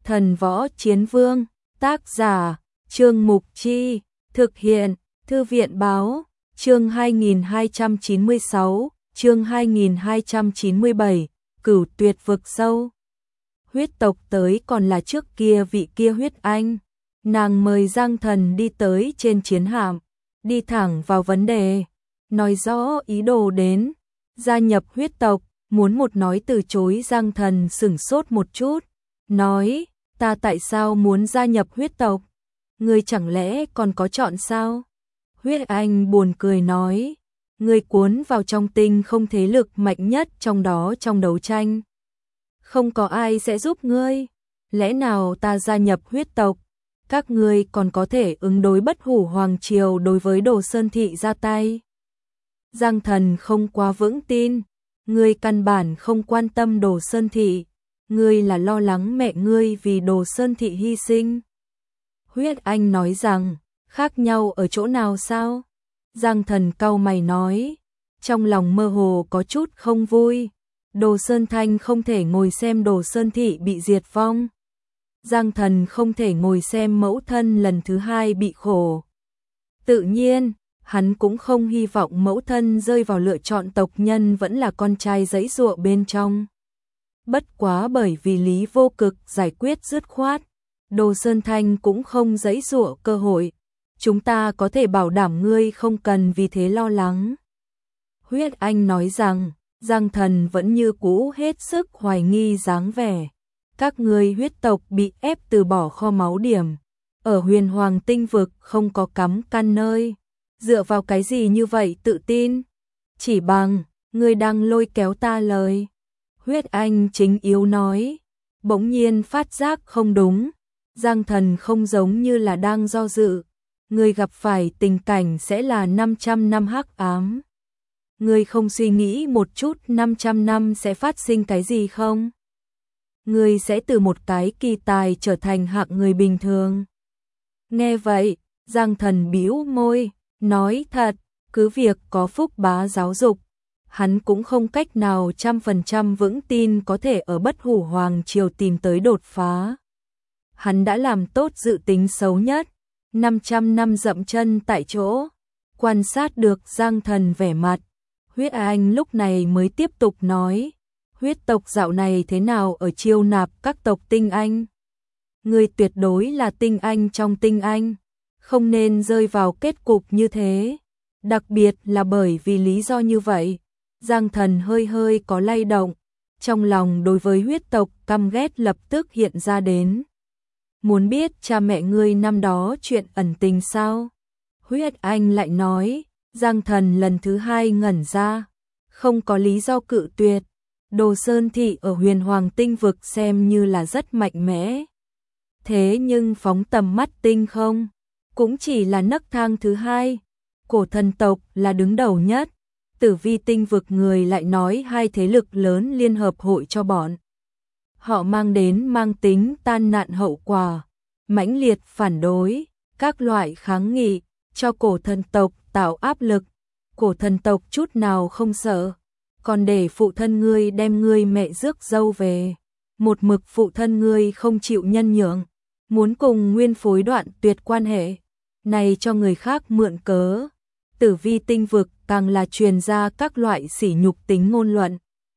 Thần Võ Chiến Vương, tác giả, Trương Mục Chi, thực hiện, Thư viện Báo, chương 2296, chương 2297, Cửu Tuyệt Vực Sâu. Huyết tộc tới còn là trước kia vị kia Huyết Anh. Nàng mời Giang Thần đi tới trên chiến hạm, đi thẳng vào vấn đề, nói rõ ý đồ đến, gia nhập huyết tộc, muốn một nói từ chối. Giang Thần sửng sốt một chút, nói, ta tại sao muốn gia nhập huyết tộc? Ngươi chẳng lẽ còn có chọn sao? Huyết Anh buồn cười nói, ngươi cuốn vào trong tinh không thế lực mạnh nhất trong đó trong đấu tranh. Không có ai sẽ giúp ngươi, lẽ nào ta gia nhập huyết tộc, các ngươi còn có thể ứng đối Bất Hủ Hoàng Triều đối với Đồ Sơn Thị ra tay? Giang Thần không quá vững tin, ngươi căn bản không quan tâm Đồ Sơn Thị, ngươi là lo lắng mẹ ngươi vì Đồ Sơn Thị hy sinh. Huyết Anh nói rằng, khác nhau ở chỗ nào sao? Giang Thần cau mày nói, trong lòng mơ hồ có chút không vui. Đồ Sơn Thanh không thể ngồi xem Đồ Sơn Thị bị diệt vong. Giang Thần không thể ngồi xem mẫu thân lần thứ hai bị khổ. Tự nhiên, hắn cũng không hy vọng mẫu thân rơi vào lựa chọn tộc nhân vẫn là con trai giãy giụa bên trong. Bất quá bởi vì Lý Vô Cực giải quyết dứt khoát, Đồ Sơn Thanh cũng không giãy giụa cơ hội. Chúng ta có thể bảo đảm ngươi không cần vì thế lo lắng. Huyết Anh nói rằng, Giang Thần vẫn như cũ hết sức hoài nghi dáng vẻ. Các ngươi huyết tộc bị ép từ bỏ kho máu điểm. Ở Huyền Hoàng Tinh Vực không có cắm căn nơi. Dựa vào cái gì như vậy tự tin? Chỉ bằng, ngươi đang lôi kéo ta lời. Huyết Anh chính yếu nói. Bỗng nhiên phát giác không đúng. Giang Thần không giống như là đang do dự. Ngươi gặp phải tình cảnh sẽ là 500 năm hắc ám. Ngươi không suy nghĩ một chút 500 năm sẽ phát sinh cái gì không? Ngươi sẽ từ một cái kỳ tài trở thành hạng người bình thường. Nghe vậy, Giang Thần bĩu môi, nói thật, cứ việc có Phúc Bá giáo dục, hắn cũng không cách nào 100% vững tin có thể ở Bất Hủ Hoàng Triều tìm tới đột phá. Hắn đã làm tốt dự tính xấu nhất, 500 năm dậm chân tại chỗ. Quan sát được Giang Thần vẻ mặt, Huyết Anh lúc này mới tiếp tục nói, huyết tộc dạo này thế nào ở chiêu nạp các tộc tinh anh? Ngươi tuyệt đối là tinh anh trong tinh anh, không nên rơi vào kết cục như thế. Đặc biệt là bởi vì lý do như vậy, Giang Thần hơi hơi có lay động, trong lòng đối với huyết tộc căm ghét lập tức hiện ra đến. Muốn biết cha mẹ ngươi năm đó chuyện ẩn tình sao? Huyết Anh lại nói. Giang Thần lần thứ hai ngẩn ra, không có lý do cự tuyệt. Đồ Sơn Thị ở Huyền Hoàng Tinh Vực xem như là rất mạnh mẽ. Thế nhưng phóng tầm mắt tinh không, cũng chỉ là nấc thang thứ hai. Cổ thần tộc là đứng đầu nhất. Tử Vi Tinh Vực người lại nói hai thế lực lớn liên hợp hội cho bọn. Họ mang tính tan nạn hậu quả, mãnh liệt phản đối, các loại kháng nghị, cho cổ thần tộc tạo áp lực. Cổ thần tộc chút nào không sợ, còn để phụ thân ngươi đem ngươi mẹ rước dâu về. Một mực phụ thân ngươi không chịu nhân nhượng, muốn cùng Nguyên Phối đoạn tuyệt quan hệ, này cho người khác mượn cớ. Tử Vi Tinh Vực càng là truyền ra các loại sỉ nhục tính ngôn luận.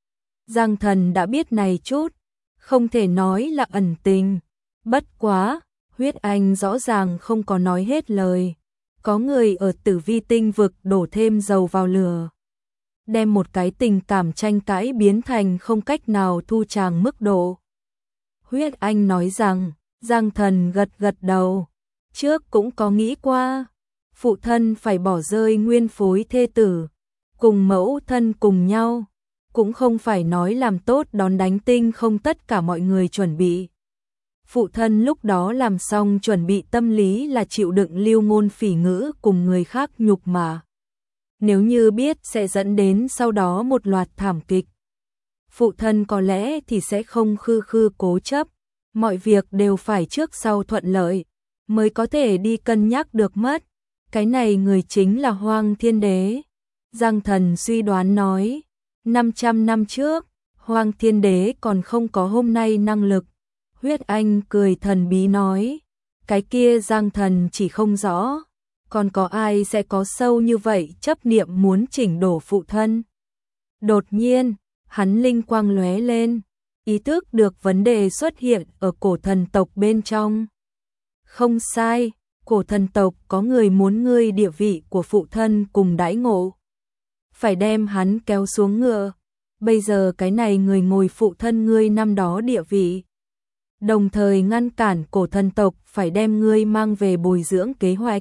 Giang Thần đã biết này chút, không thể nói là ẩn tình. Bất quá, Huyết Anh rõ ràng không có nói hết lời. Có người ở Tử Vi Tinh Vực đổ thêm dầu vào lửa, đem một cái tình cảm tranh cãi biến thành không cách nào thu tràng mức độ. Huyết Anh nói rằng, Giang Thần gật gật đầu, trước cũng có nghĩ qua, phụ thân phải bỏ rơi Nguyên Phối thê tử, cùng mẫu thân cùng nhau, cũng không phải nói làm tốt đón đánh tinh không tất cả mọi người chuẩn bị. Phụ thân lúc đó làm xong chuẩn bị tâm lý là chịu đựng lưu ngôn phỉ ngữ cùng người khác nhục mạ. Nếu như biết sẽ dẫn đến sau đó một loạt thảm kịch, phụ thân có lẽ thì sẽ không khư khư cố chấp, mọi việc đều phải trước sau thuận lợi, mới có thể đi cân nhắc được mất. Cái này người chính là Hoang Thiên Đế. Giang Thần suy đoán nói, 500 năm trước, Hoang Thiên Đế còn không có hôm nay năng lực. Huyết Anh cười thần bí nói, cái kia Giang Thần chỉ không rõ, còn có ai sẽ có sâu như vậy chấp niệm muốn chỉnh đổ phụ thân. Đột nhiên, hắn linh quang lóe lên, ý thức được vấn đề xuất hiện ở cổ thần tộc bên trong. Không sai, cổ thần tộc có người muốn ngươi địa vị của phụ thân cùng đãi ngộ. Phải đem hắn kéo xuống ngựa, bây giờ cái này người ngồi phụ thân ngươi năm đó địa vị. Đồng thời ngăn cản cổ thần tộc phải đem ngươi mang về bồi dưỡng kế hoạch.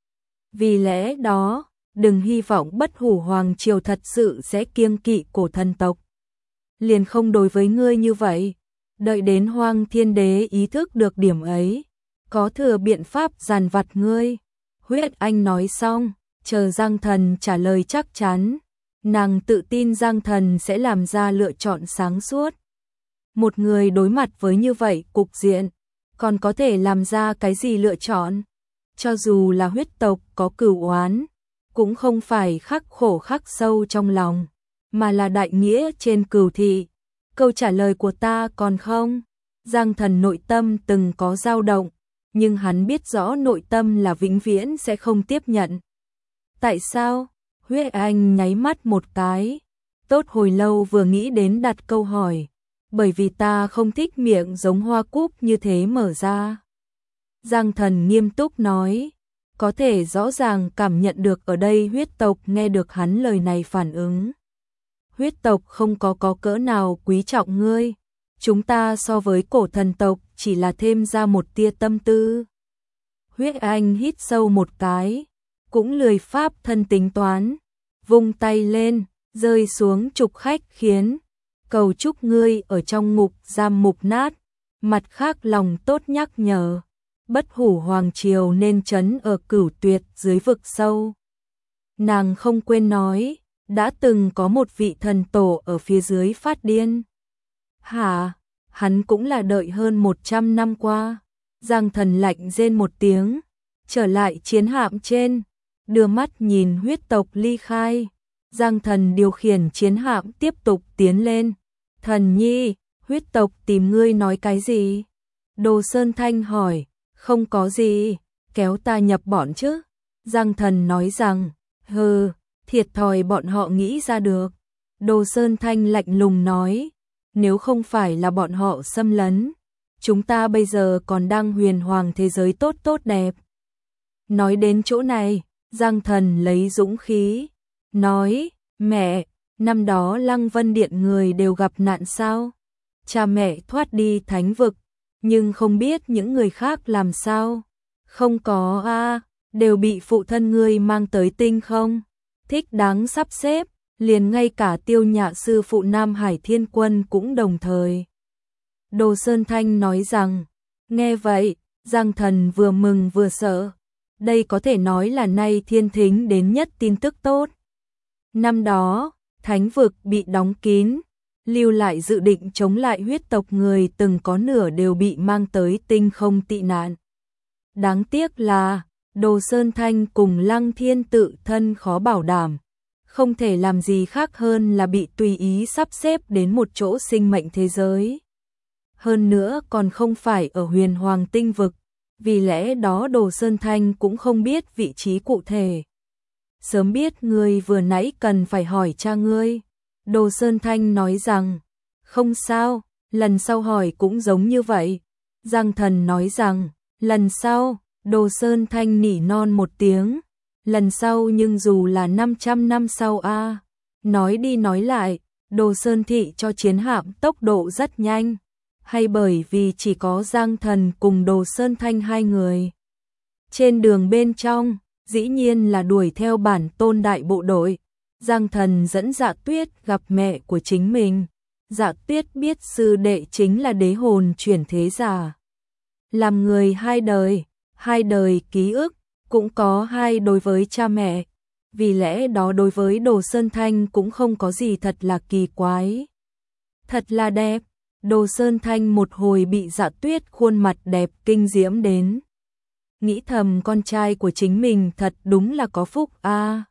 Vì lẽ đó, đừng hy vọng Bất Hủ Hoàng Triều thật sự sẽ kiêng kỵ cổ thần tộc. Liền không đối với ngươi như vậy, đợi đến Hoang Thiên Đế ý thức được điểm ấy, có thừa biện pháp giàn vặt ngươi. Huyết Anh nói xong, chờ Giang Thần trả lời chắc chắn, nàng tự tin Giang Thần sẽ làm ra lựa chọn sáng suốt. Một người đối mặt với như vậy cục diện, còn có thể làm ra cái gì lựa chọn? Cho dù là huyết tộc có cửu oán, cũng không phải khắc khổ khắc sâu trong lòng, mà là đại nghĩa trên cửu thị. Câu trả lời của ta còn không? Giang Thần nội tâm từng có dao động, nhưng hắn biết rõ nội tâm là vĩnh viễn sẽ không tiếp nhận. Tại sao? Huyết Anh nháy mắt một cái, tốt hồi lâu vừa nghĩ đến đặt câu hỏi. Bởi vì ta không thích miệng giống hoa cúc như thế mở ra. Giang Thần nghiêm túc nói, có thể rõ ràng cảm nhận được ở đây huyết tộc nghe được hắn lời này phản ứng. Huyết tộc không có cỡ nào quý trọng ngươi, chúng ta so với cổ thần tộc chỉ là thêm ra một tia tâm tư. Huyết Anh hít sâu một cái, cũng lười pháp thân tính toán, vung tay lên, rơi xuống trục khách khiến cầu chúc ngươi ở trong ngục giam mục nát, mặt khác lòng tốt nhắc nhở, Bất Hủ Hoàng Triều nên trấn ở Cửu Tuyệt dưới vực sâu. Nàng không quên nói, đã từng có một vị thần tổ ở phía dưới phát điên. Hả, hắn cũng là đợi hơn 100 năm qua. Giang Thần lạnh rên một tiếng, trở lại chiến hạm trên, đưa mắt nhìn huyết tộc ly khai. Giang Thần điều khiển chiến hạm tiếp tục tiến lên. Thần nhi, huyết tộc tìm ngươi nói cái gì? Đồ Sơn Thanh hỏi, không có gì, kéo ta nhập bọn chứ? Giang Thần nói rằng, hừ, thiệt thòi bọn họ nghĩ ra được. Đồ Sơn Thanh lạnh lùng nói, nếu không phải là bọn họ xâm lấn, chúng ta bây giờ còn đang huyền hoàng thế giới tốt tốt đẹp. Nói đến chỗ này, Giang Thần lấy dũng khí, nói, mẹ, năm đó Lăng Vân Điện người đều gặp nạn sao? Cha mẹ thoát đi thánh vực, nhưng không biết những người khác làm sao? Không có a, đều bị phụ thân ngươi mang tới tinh không? Thích đáng sắp xếp, liền ngay cả Tiêu Nhạ sư phụ Nam Hải Thiên Quân cũng đồng thời. Đồ Sơn Thanh nói rằng, nghe vậy, Giang Thần vừa mừng vừa sợ. Đây có thể nói là nay thiên thính đến nhất tin tức tốt. Năm đó, thánh vực bị đóng kín, lưu lại dự định chống lại huyết tộc người từng có nửa đều bị mang tới tinh không tị nạn. Đáng tiếc là, Đồ Sơn Thanh cùng Lăng Thiên tự thân khó bảo đảm, không thể làm gì khác hơn là bị tùy ý sắp xếp đến một chỗ sinh mệnh thế giới. Hơn nữa còn không phải ở huyền hoàng tinh vực, vì lẽ đó Đồ Sơn Thanh cũng không biết vị trí cụ thể. Sớm biết ngươi vừa nãy cần phải hỏi cha ngươi. Đồ Sơn Thanh nói rằng, không sao, lần sau hỏi cũng giống như vậy. Giang Thần nói rằng, lần sau, Đồ Sơn Thanh nỉ non một tiếng. Lần sau nhưng dù là 500 năm sau a. Nói đi nói lại, Đồ Sơn Thị cho chiến hạm tốc độ rất nhanh. Hay bởi vì chỉ có Giang Thần cùng Đồ Sơn Thanh hai người. Trên đường bên trong, dĩ nhiên là đuổi theo bản tôn đại bộ đội. Giang Thần dẫn Dạ Tuyết gặp mẹ của chính mình. Dạ Tuyết biết sư đệ chính là đế hồn chuyển thế giả. Làm người hai đời ký ức, cũng có hai đối với cha mẹ. Vì lẽ đó đối với Đồ Sơn Thanh cũng không có gì thật là kỳ quái. Thật là đẹp. Đồ Sơn Thanh một hồi bị Dạ Tuyết khuôn mặt đẹp kinh diễm đến. Nghĩ thầm con trai của chính mình thật đúng là có phúc a.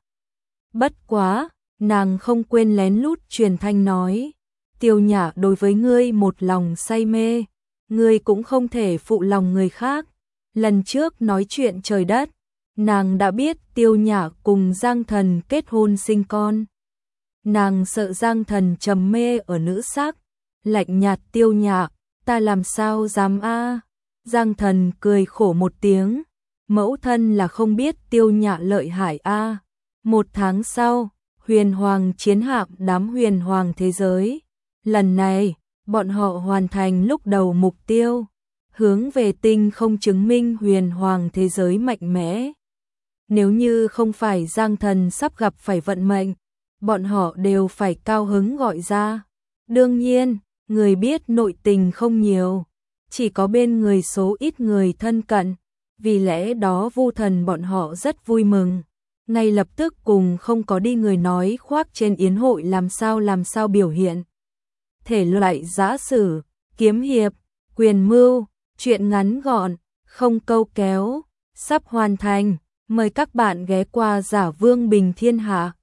Bất quá, nàng không quên lén lút truyền thanh nói, Tiêu Nhã đối với ngươi một lòng say mê, Ngươi cũng không thể phụ lòng người khác. Lần trước nói chuyện trời đất, nàng đã biết Tiêu Nhã cùng Giang Thần kết hôn sinh con. Nàng sợ Giang Thần trầm mê ở nữ sắc, lạnh nhạt Tiêu Nhã, ta làm sao dám a? Giang Thần cười khổ một tiếng, mẫu thân là không biết Tiêu Nhã lợi hại a. Một tháng sau, Huyền Hoàng chiến hạm đám huyền hoàng thế giới. Lần này, bọn họ hoàn thành lúc đầu mục tiêu, hướng về tinh không chứng minh huyền hoàng thế giới mạnh mẽ. Nếu như không phải Giang Thần sắp gặp phải vận mệnh, bọn họ đều phải cao hứng gọi ra. Đương nhiên, người biết nội tình không nhiều, chỉ có bên người số ít người thân cận, vì lẽ đó Vu Thần bọn họ rất vui mừng. Ngay lập tức cùng không có đi người nói khoác trên yến hội làm sao biểu hiện. Thể loại giã sử, kiếm hiệp, quyền mưu, truyện ngắn gọn, không câu kéo, sắp hoàn thành. Mời các bạn ghé qua Giả Vương Bình Thiên Hạ.